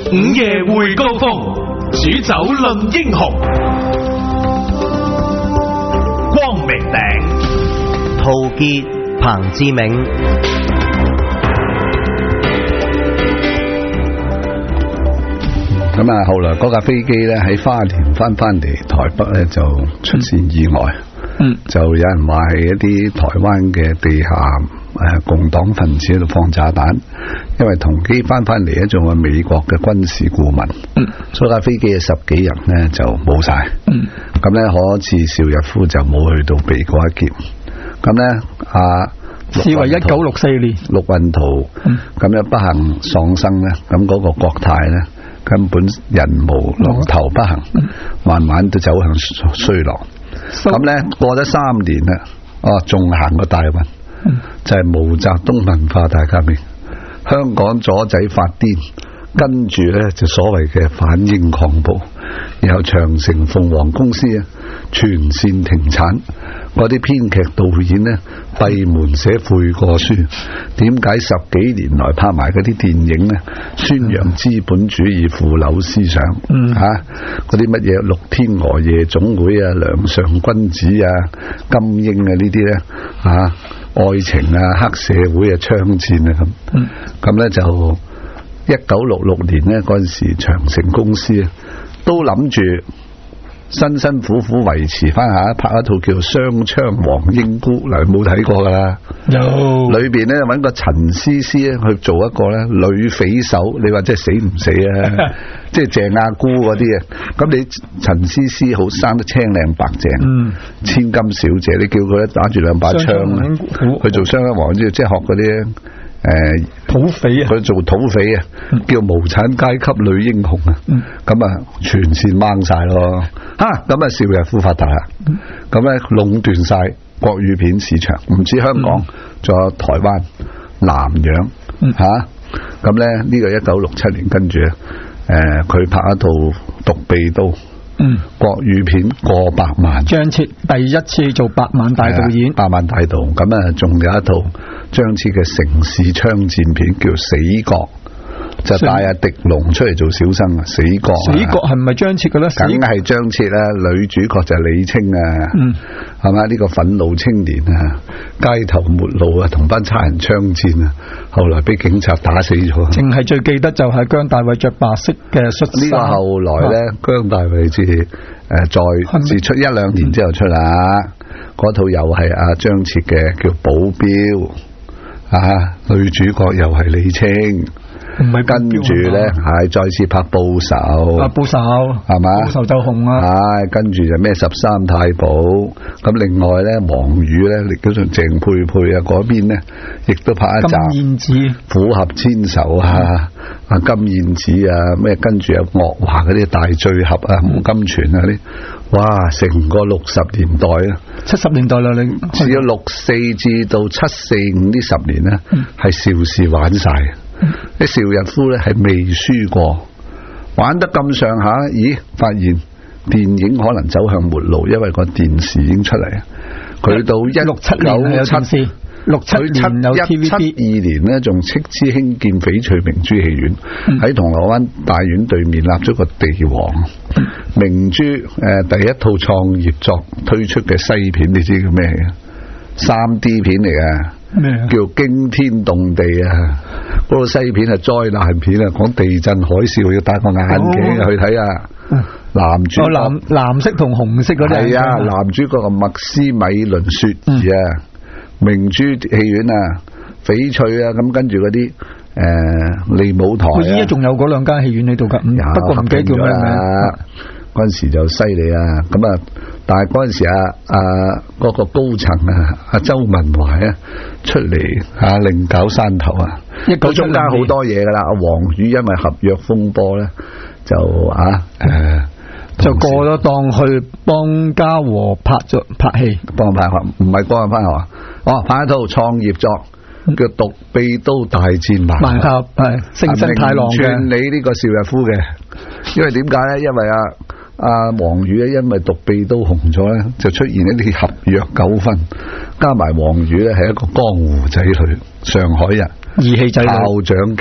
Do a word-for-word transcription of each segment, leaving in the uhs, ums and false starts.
午夜會高峰，煮酒論英雄。光明頂， 陶傑、彭志銘。 咁啊，後來嗰架飛機咧喺花蓮翻翻嚟台北咧就出現意外，嗯，就有人話係一啲台灣嘅地下誒共黨分子喺度放炸彈，因為同機翻翻嚟咧仲係美國嘅軍事顧問，嗯，所以架飛機嘅十幾人咧就冇晒，嗯，咁咧可賜邵逸夫就冇去到避嗰一劫，咁咧啊。 視為一九六四年， 陸運濤咁樣不幸喪生咧，咁嗰個國泰咧根本人無龍頭不幸，慢慢都走向衰落。咁咧過咗三年啦，哦，仲行個大運，就係毛澤東文化大革命，香港左仔發癲，跟住咧就所謂嘅反英抗暴，然後長城鳳凰公司啊全線停產。嗰啲編劇導演呢閉門寫悔過書，點解十幾年來拍埋嗰啲電影呢宣揚資本主義腐朽思想，吓嗰啲乜嘢六天鵝夜總會啊、梁上君子啊、金英啊呢啲呢，吓、啊、愛情啊、黑社會啊、槍戰啊咁，咁呢就一九六六年呢嗰陣時長城公司啊都諗住辛辛苦苦維持翻下，拍一套叫《雙槍黃英姑》，嗱冇睇過噶啦，有裏邊咧揾個陳思思咧去做一個咧女匪首，你話即係死唔死啊？即係鄭亞姑嗰啲啊，咁你陳思思好生得青靚白淨，嗯，千金小姐，你叫佢咧打住兩把槍去做雙槍黃英姑，即係學嗰啲。誒，土匪啊！佢做土匪啊，叫無產階級女英雄啊，咁啊全線掹晒咯，吓咁啊邵逸夫發達啦，咁咧壟斷晒國語片市場，唔止香港，仲有台灣、南洋吓，咁咧呢個一九六七年跟住誒佢拍一套《獨臂刀》。嗯，國語片過百萬， 張徹第一次做百萬大導演， 百萬大導，咁啊仲有一套張徹嘅城市槍戰片叫《死角》，就帶阿狄龍出嚟做小生啊，《死角》 死角係唔係張徹嘅咧？ 梗係張徹啦，女主角就係李菁啊，嗯，係嘛？呢個憤怒青年啊，街頭末路啊，同班差人槍戰啊，後來俾警察打死咗。 淨係最記得就係姜大衛着白色嘅恤衫。 呢個後來咧，啊、姜大衛至誒再至出一兩年之後出啦，嗰、嗯、套又係阿張徹嘅叫保鏢啊，女主角又係李菁。唔係跟住咧，係再次拍報仇。 啊，報仇係嘛？ 報仇就紅啦。 係跟住就咩十三太保。咁另外咧，黃宇咧，亦都同鄭佩佩啊嗰邊咧，亦都拍一集。金燕子、虎俠千仇啊，啊金燕子啊，咩跟住有岳華嗰啲大醉俠啊，胡金銓啊啲，哇！成個六十年代啊， 七十年代啦，你只要六四至到七四五呢十年咧，係邵氏玩晒。啲邵逸夫咧係未輸過，玩得咁上下，咦？發現電影可能走向末路，因為個電視已經出嚟。佢到一六七年有電視，六七年有 T V B。 七二年呢，仲斥資興建翡翠明珠戲院，喺銅鑼灣大院對面立咗個地王。嗯、明珠誒、呃、第一套創業作推出嘅西片，你知叫咩嘅？三 D 片嚟嘅。咩叫驚天動地啊！嗰個西片係災難片啊，講地震海嘯，要戴個眼鏡去睇啊！哦、男主角藍藍色同紅色嗰啲係啊，男主角係麥斯米倫雪兒啊，嗯、明珠戲院啊，翡翠啊，咁跟住嗰啲誒利舞台啊， 依家仲有嗰兩間戲院喺度噶，不過唔記得叫咩名。 嗰陣時就犀利啊！咁啊，但係嗰陣時啊啊嗰、嗰個高層啊，阿周文懷啊出嚟啊另搞山頭啊，佢中間好多嘢噶啦。阿黃宇因為合約風波咧，就啊誒、呃、 就過咗檔去幫嘉禾拍咗拍戲， 幫拍唔係幫佢拍係嘛？哦，拍一套創業作叫《獨臂刀大戰盲盲俠》，係盛世太郎嘅。 串你呢個邵逸夫嘅，因為點解咧？因為啊。阿黃宇咧，因為獨臂刀紅咗咧，就出現一啲合約糾紛，加埋黃宇咧係一個江湖仔女，上海人， 義氣仔女， 炮仗頸，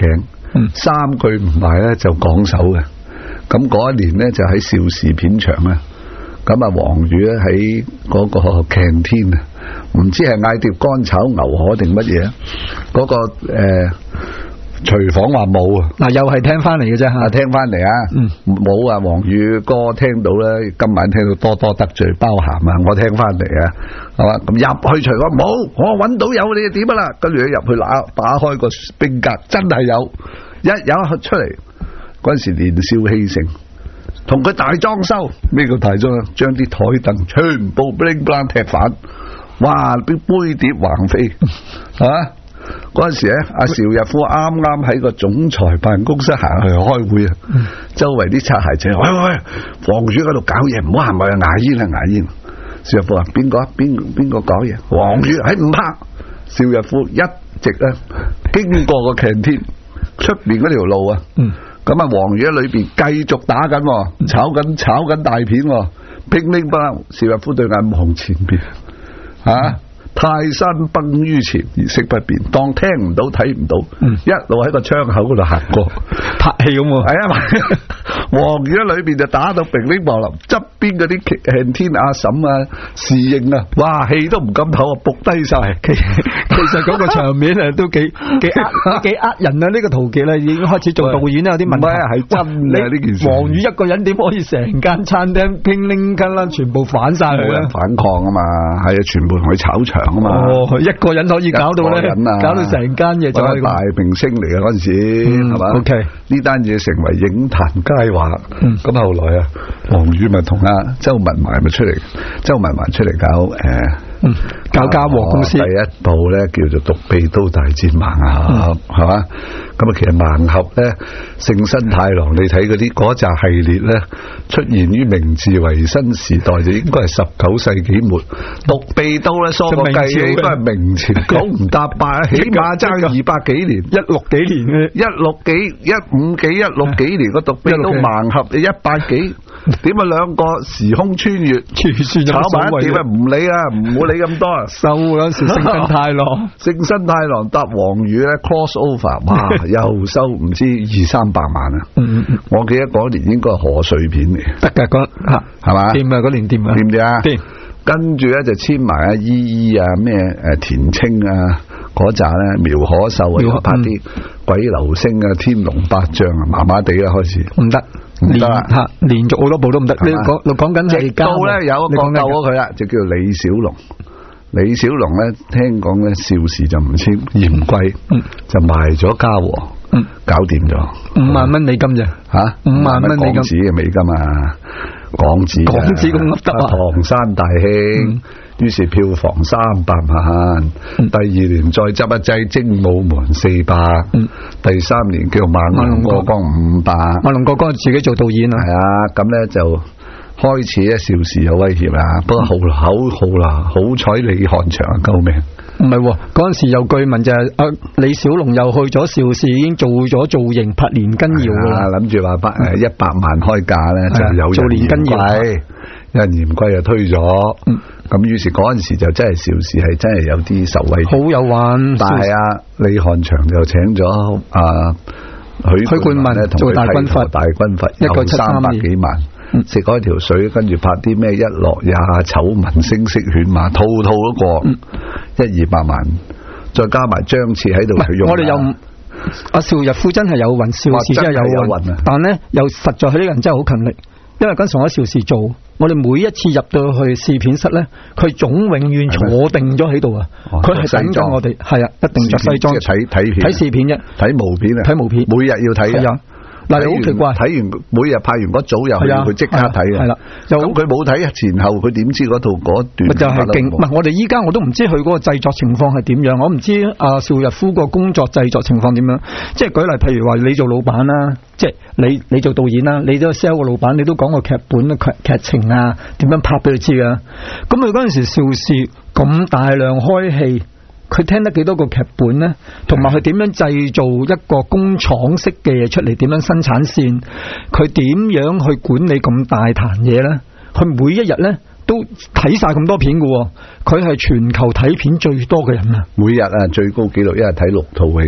嗯、 三句唔埋咧就講手嘅。咁嗰一年咧就喺邵氏片場啊，咁啊黃宇咧喺嗰個 canteen 啊，唔知係嗌碟乾炒牛河定乜嘢，嗰、嗰個誒廚房話冇啊，嗱又係聽翻嚟嘅啫吓， 聽翻嚟啊，冇啊，黃宇哥聽到咧，今晚聽到多多得罪包涵啊，我聽翻嚟啊，係嘛，咁入去廚房冇，我搵到有你點啊啦，跟住一入去打打開個冰格，真係有，一有出嚟。嗰陣時年少氣盛，同佢大裝修，咩叫大裝修？將啲台凳全部 bling bling 踢反，哇！啲杯碟橫飛，啊！嗰陣時咧，阿邵逸夫啱啱喺個總裁辦公室行去開會啊，嗯、周圍啲擦鞋仔，喂喂喂，黃宇喺度搞嘢，唔好行埋去牙煙啊牙煙！邵逸夫話：邊個啊？邊邊個搞嘢？黃宇喺唔拍。邵逸夫一直咧經過個 canteen 出邊嗰條路啊。嗯咁啊，黃宇喺裏邊繼續打緊，炒緊炒緊大片，乒乒乓。邵逸夫對眼望前邊，吓、啊、泰山崩於前而色不變，當聽唔到睇唔到，嗯、一路喺個窗口嗰度行過， 拍戲咁。 係啊，黃宇喺裏邊就打到乒乒乓乓，側邊嗰啲慶天阿嬸啊、侍應啊，哇，氣都唔敢唞啊，仆低晒。 其其實嗰個場面啊，都幾幾呃幾呃人啊！呢、這個陶傑咧已經開始做導演啦，有啲問題係真嘅呢件事。 黃宇一個人點可以成間餐廳乒鈴乓啷全部反晒佢咧？ 反抗啊嘛，係啊，全部同佢炒場啊嘛。 哦，一個人可以搞到咧，搞到成間嘢就係大明星嚟嘅嗰陣時，係嘛、 嗯、？OK， 呢單嘢成為影壇佳話。咁、嗯、後來啊，黃宇咪同阿周文懷咪出嚟，周文懷出嚟搞誒。呃嗯，搞嘉禾公司、 哦、第一部咧叫做《獨臂刀大戰盲俠》，係嘛？咁啊，其實盲俠咧，勝新太郎，你睇嗰啲嗰扎系列咧，出現於明治維新時代，就應該係十九世紀末。獨臂刀咧，疏個計應該係明朝，九唔搭八，起碼爭二百幾年， 一六幾年嘅， 一六幾、一五幾、一六幾年個獨臂刀盲俠，你一百幾，點啊兩個時空穿越，炒埋一碟啊，唔理啊，唔好理咁多啊， 收嗰時勝新太郎， 勝新太郎搭黃宇咧 cross over， 哇，又收唔知二三百萬啊！嗯嗯我記得嗰年應該係賀歲片嚟， 得噶嗰吓係嘛？掂啊，嗰年掂啊， 掂唔掂啊？ 掂。 跟住咧就簽埋阿依依啊，咩誒田青啊嗰扎咧，苗可秀啊，又拍啲鬼流星啊，天龍八將啊，麻麻地啦開始， 唔得。唔得吓，連續好多部都唔得。你講，你講緊係到咧有一個救咗佢啦，就叫李小龍。李小龍咧，聽講咧邵氏就唔簽，嫌貴，嗯、就賣咗嘉禾，嗯、搞掂咗五萬蚊美金咋吓？五萬蚊美金嘅美金啊，港紙港紙咁噏得啊！ 唐山大興。嗯於是票房三百萬，嗯、第二年再執一劑精武門四百、嗯，第三年叫猛龍過江五百， 猛龍過江自己做導演啊， 係啊，咁咧就開始咧邵氏有威脅啦，不過好好好啦，好彩李翰祥啊救命， 唔係嗰陣時有據聞就係阿李小龍又去咗邵氏，已經做咗造型拍連根瑤啦， 諗住話百誒一百萬開價咧就有做連根瑤。 有人嫌貴就推咗，咁、嗯、於是嗰陣時就真係邵氏係真係有啲受惠， 好有玩。 但係啊，李翰祥就請咗啊許冠文咧做大軍閥，大軍閥一個三百幾萬，食開條水，跟住拍啲咩一樂也醜聞聲色犬馬，套套都過一二百萬，再加埋張徹喺度用。 我哋又阿邵逸夫真係有運，邵氏真係有運，但係咧又實在佢呢個人真係好勤力。因為嗰陣時我喺邵氏做，我哋每一次入到去試片室咧，佢總永遠坐定咗喺度啊！佢係等緊我哋，係啊，一定着西裝睇睇片， 睇試片啫， 睇毛片啊， 睇毛片， 每日要睇啊。嗱，你好奇怪，睇完每日拍完嗰組又要佢即刻睇啊！係啦，咁佢冇睇前後，佢點知嗰套嗰段？ 就係勁，唔係我哋依家我都唔知佢嗰個製作情況係點樣，我唔知阿邵逸夫個工作製作情況點樣。即係舉例，譬如話你做老闆啦，即係你你做導演啦，你都 sell 個老闆，你都講個劇本劇劇情啊，點樣拍俾佢知啊。咁佢嗰陣時邵氏咁大量開戲。佢聽得幾多個劇本呢？同埋佢點樣製造一個工廠式嘅嘢出嚟？點樣生產線？佢點樣去管理咁大壇嘢呢？佢每一日呢都睇晒咁多片㗎，佢係全球睇片最多嘅人啊！ 每日啊最高紀錄一日睇六套戲。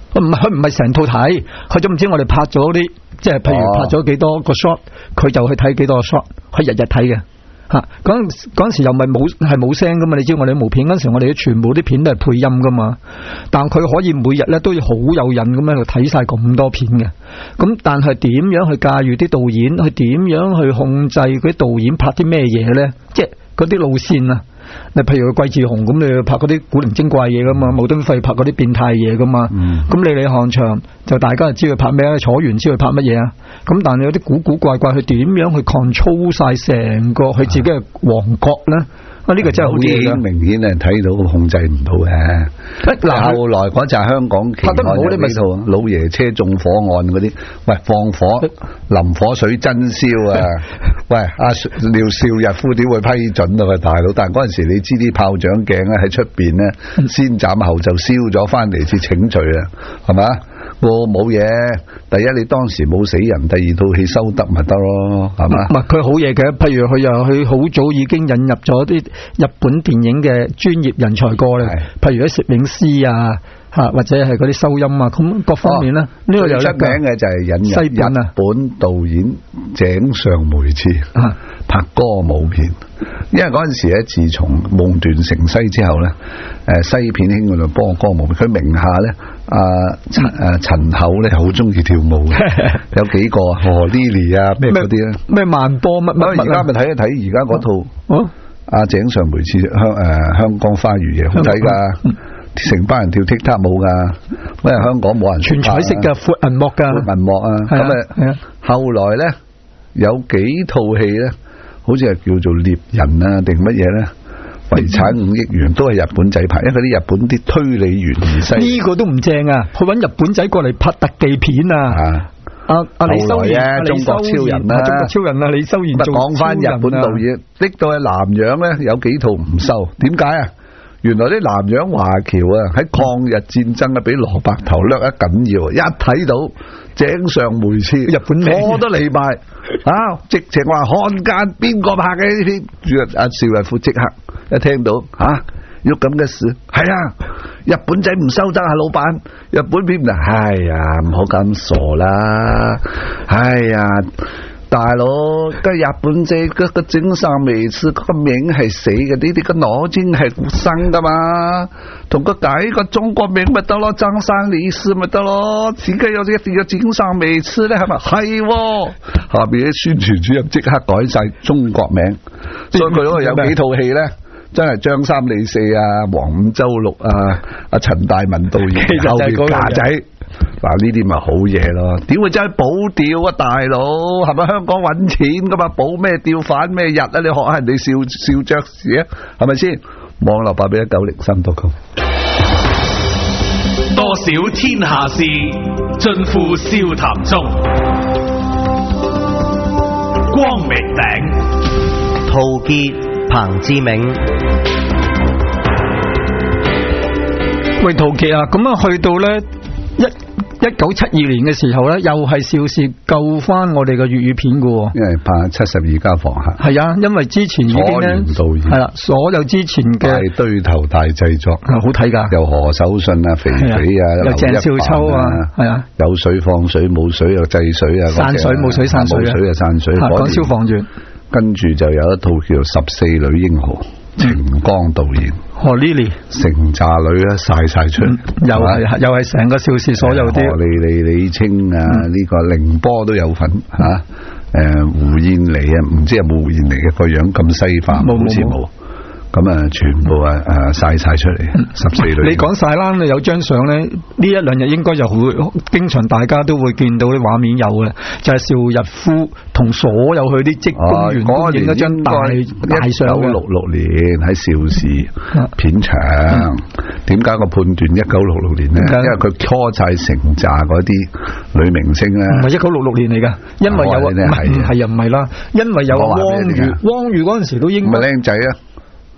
唔係佢唔係成套睇，佢總唔知我哋拍咗啲，即係譬如拍咗幾多個 shot，佢就去睇幾多個 shot，佢日日睇嘅。吓，嗰陣嗰陣時又咪冇係冇聲噶嘛？你知我哋冇片嗰陣時，我哋全部啲片都係配音噶嘛。但佢可以每日咧都要好有癮咁樣去睇晒咁多片嘅。咁但係點樣去駕馭啲導演？去點樣去控制嗰啲導演拍啲咩嘢咧？即係嗰啲路線啊！你譬如季志雄咁，你拍嗰啲古靈精怪嘢噶嘛？毛敦輝拍嗰啲變態嘢噶嘛？咁、嗯、你李翰祥就大家就知佢拍咩咧？楚原知佢拍乜嘢啊？咁但係有啲古古怪怪，佢點樣去 control 晒成個佢自己嘅王國咧？啊，呢、這個真係好嘢， 明顯係睇到控制唔到嘅。嗱，後來嗰陣香港拍得唔好，你咪套老爺車縱火案嗰啲，喂放火淋火水真燒啊！喂，阿廖少日夫點會批准啊？喂，大佬，但係嗰陣時你知啲炮仗鏡咧喺出邊咧，先斬後就燒咗翻嚟至請罪啊，係嘛？我冇嘢，第一你當時冇死人，第二套戲收得咪得咯，係嘛？唔係佢好嘢嘅，譬如佢又佢好早已經引入咗啲日本電影嘅專業人才過嚟，譬如啲攝影師啊，吓或者係嗰啲收音啊，咁各方面咧，呢、哦這個有出名嘅就係引入日本導演井上梅次啊拍歌舞片，因為嗰陣時咧，自從夢斷城西之後咧，誒西片興嗰度播歌舞片，佢名下咧。啊陳誒陳厚咧好中意跳舞嘅，有幾個何 Lily 啊咩嗰啲咧，咩慢波乜乜，而家咪睇一睇而家嗰套阿井上梅次香誒香港花月夜好睇噶，成班人跳踢踏舞噶，因為香港冇人全彩色噶闊銀幕噶闊銀幕啊，咁啊後來咧有幾套戲咧，好似係叫做獵人啊定乜嘢咧？遺產五億元都係日本仔拍，因為啲日本啲推理懸疑西呢個都唔正啊！去揾日本仔過嚟拍特技片啊！阿阿李修賢、中國超人啦、中國超人啊，李修賢做超人啊！講翻日本導演，拎到去南洋咧，有幾套唔收，點解啊？原來啲南洋華僑啊，喺抗日戰爭啊，俾羅伯頭掠得緊要，一睇到井上梅次，日本我都嚟埋啊！直情話漢奸邊個拍嘅呢片？阿邵逸夫即刻一聽到啊，喐咁嘅事，係啊，日本仔唔收得啊，老闆，日本片啊，哎呀，唔好咁傻啦，哎呀。大佬，個日本仔嗰個井上梅次嗰個名係死嘅，呢啲個腦筋係活生噶嘛，同佢改個中國名咪得咯，張三李四咪得咯，點解有一定要井上梅次咧？係咪？係，下邊啲宣傳主任即刻改晒中國名，所以佢嗰度有幾套戲咧，真係張三李四啊，黃五周六啊，阿陳大文導演後邊架仔。嗱呢啲咪好嘢咯？點會真係保釣啊，大佬係咪香港搵錢噶嘛？保咩釣反咩日啊？你學下人哋笑笑爵士啊？係咪先？網絡八比一九零三多空， 多少天下事，盡付笑談中。光明頂， 陶傑、彭志銘。 喂，陶傑啊，咁啊去到咧。一一九七二年嘅時候咧，又係邵氏救翻我哋嘅粵語片嘅， 因為拍七十二家房客。係啊，因為之前已經咧係啦，所有之前嘅大堆頭大製作， 好睇噶， 由何守信啊、肥肥啊、 有鄭少秋啊，係啊， 有水放水，冇水又制水啊， 散水冇水散水， 冇水啊散水。 講消防員， 跟住就有一套叫做《十四女英雄》，程剛導演。 何 Lily 成扎女啊晒晒出嚟， 又係又係成個邵氏所有啲何莉莉、李清啊，呢、嗯、個凌波都有份吓，誒、嗯啊、胡燕妮啊，唔知有冇胡燕妮嘅個樣咁西化，好似冇。咁啊，全部啊誒晒晒出嚟，十四女。你講晒啦，你有張相咧，呢一兩日應該就會經常大家都會見到啲畫面有嘅，就係邵逸夫同所有佢啲職工員都影一張大大相嘅。一九六六年喺邵氏片場，點解個判斷一九六六年咧？因為佢拖晒成扎嗰啲女明星咧。唔係一九六六年嚟噶，因為有唔係係啊唔係啦，因為有汪裕，汪裕嗰陣時都應該唔係靚仔啊。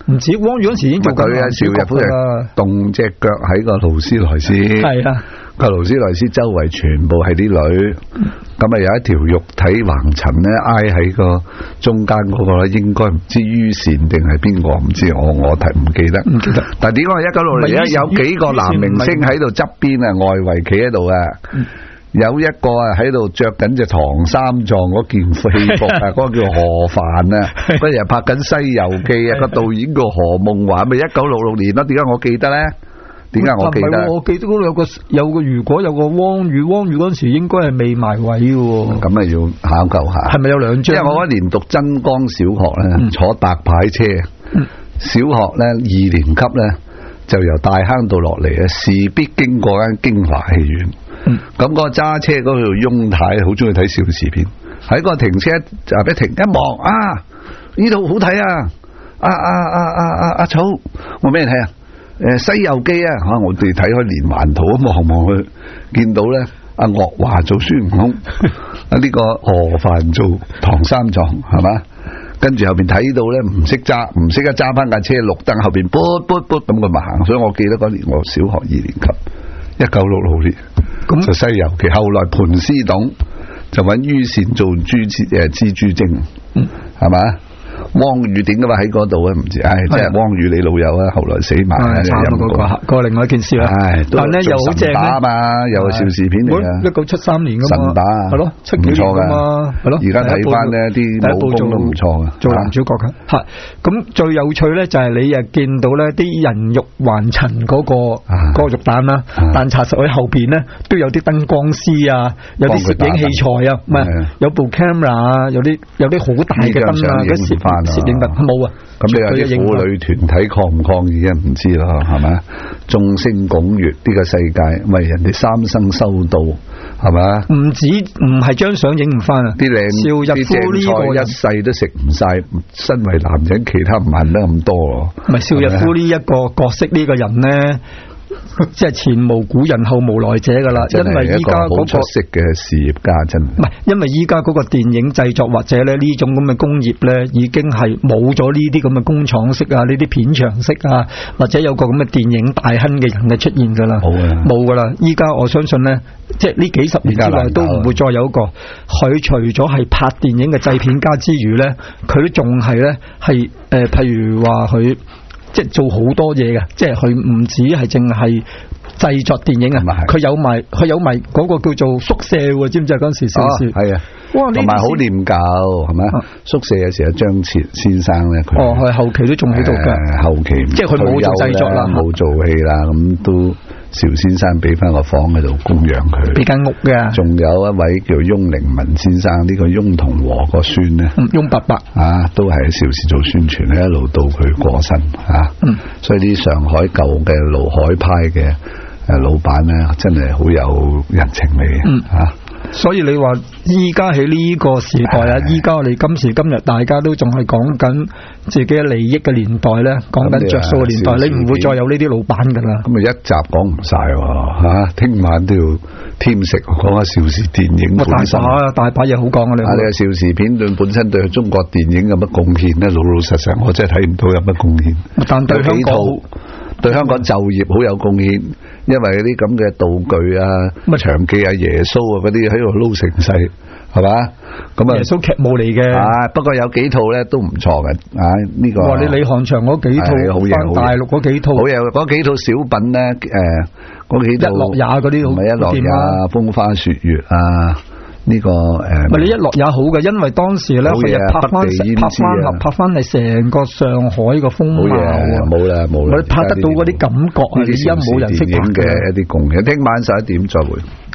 唔止汪宇嗰時已經做緊佢啊，邵逸夫就動隻腳喺個勞斯萊斯，係啊，個勞斯萊斯周圍全部係啲女，咁啊有一條肉體橫陳咧挨喺個中間嗰個咧，應該唔知于善定係邊個，唔知我我睇唔記得，唔記得。但係點解一九六零咧有幾個男明星喺度側邊啊，外圍企喺度啊？有一個啊喺度着緊隻唐三藏嗰件戲服啊，嗰個叫何凡啊，嗰日拍緊《西遊記》啊，個導演叫何夢華，咪一九六六年咯。點解我記得咧？點解我記得？我記得嗰度有個有個，如果有個汪宇，汪宇嗰陣時應該係未埋位嘅。咁啊要考究下，係咪有兩張？因為我嗰年讀真光小學咧，嗯、坐白牌車，嗯、小學咧二年級咧就由大坑道落嚟啊，事必經過間京華戲院。咁、嗯、個揸車嗰條翁太好中意睇邵氏片，喺個停車就一停一望啊，呢度好睇啊！阿阿阿阿阿阿草，我俾你睇啊！誒，《西遊記》啊，吓我哋睇開連環圖，望望去，見到咧阿岳華做孫悟空，啊呢個何凡做唐三藏，係嘛？跟住後邊睇到咧唔識揸，唔識得揸翻架車，綠燈後邊卜卜卜咁佢咪行，所以我記得嗰年我小學二年級。一九六六年，咁就《西遊記》，後來盤絲洞就揾于善做豬誒蜘蛛精，係嘛？汪宇點解話喺嗰度啊？唔知，唉，即係汪宇你老友啊，後來死埋，慘啊！嗰個嗰另外一件事啦，但係咧又好正啊嘛，又係邵氏片嚟啊！一九七三年噶嘛，神打係咯，七幾年噶嘛，係咯。而家睇翻呢啲武功都唔錯啊，做男主角噶吓。咁最有趣咧就係你又見到咧啲人肉橫陳嗰個嗰個肉彈啦，但查實喺後邊咧都有啲燈光師啊，有啲攝影器材啊，唔係有部 camera 啊，有啲有啲好大嘅燈啊，嗰時。攝影得冇啊！咁你有啲婦女團體抗唔抗議啊？唔知咯，係咪？眾星拱月呢個世界，為人哋三生修道，係咪？唔止唔係張相影唔翻啊！啲靚邵逸夫呢個一世都食唔晒，身為男人，其他唔恨得咁多咯。唔係邵逸夫呢一個角色呢個人咧。即係前無古人後無來者噶啦，因為依家嗰個出色嘅事業家真唔係，因為依家嗰個電影製作或者咧呢種咁嘅工業咧，已經係冇咗呢啲咁嘅工廠式啊，呢啲片場式啊，或者有個咁嘅電影大亨嘅人嘅出現噶啦，冇啊，冇噶啦。依家我相信咧，即係呢幾十年之內都唔會再有一個佢除咗係拍電影嘅製片家之餘咧，佢都仲係咧係誒，譬如話佢。即係做好多嘢嘅，即係佢唔止係淨係製作電影啊，佢有埋佢有埋嗰個叫做宿舍，知唔知啊？嗰陣時邵氏係啊，哇，同埋好念舊係咪？宿舍嘅時候張徹先生咧，佢哦，佢後期都仲喺度嘅，後期即係佢冇做製作啦，冇做戲啦，咁都邵先生俾翻個房喺度供養佢，俾間屋嘅。仲有一位叫翁靈文先生，呢、這個翁同和個孫咧，翁伯伯啊，都係喺邵氏做宣傳咧，一路到佢過身啊。嗯，所以啲上海舊嘅盧海派嘅誒老闆咧，真係好有人情味嘅。嗯啊。所以你話依家喺呢個時代啊，依家我哋今時今日大家都仲係講緊自己嘅利益嘅年代咧，講緊着數嘅年代，你唔會再有呢啲老闆噶啦。咁啊一集講唔晒吓，聽晚都要添食，講下邵氏電影本身。大把大把嘢好講啊！你啊，你邵氏片對本身對中國電影有乜貢獻咧？老老實實，我真係睇唔到有乜貢獻。但對香港對香港就業好有貢獻。因為嗰啲咁嘅道具啊，乜長記啊、耶穌啊嗰啲喺度撈成世，係嘛？咁啊，耶穌劇務嚟嘅。啊，不過有幾套咧都唔錯嘅。啊，呢、這個。哇！你李翰祥嗰幾套，翻大陸嗰幾套，好嘢。嗰幾套小品咧，誒、呃，嗰幾套一樂也嗰啲，唔係一樂也，風花雪月啊。呢、這個誒，唔、呃、係你一落也好嘅，因為當時咧佢又拍翻拍翻拍翻係成個上海個風貌，冇啦冇啦，佢拍得到嗰啲感覺啊！你而家冇人識拍嘅一啲貢獻，聽晚十一點再會。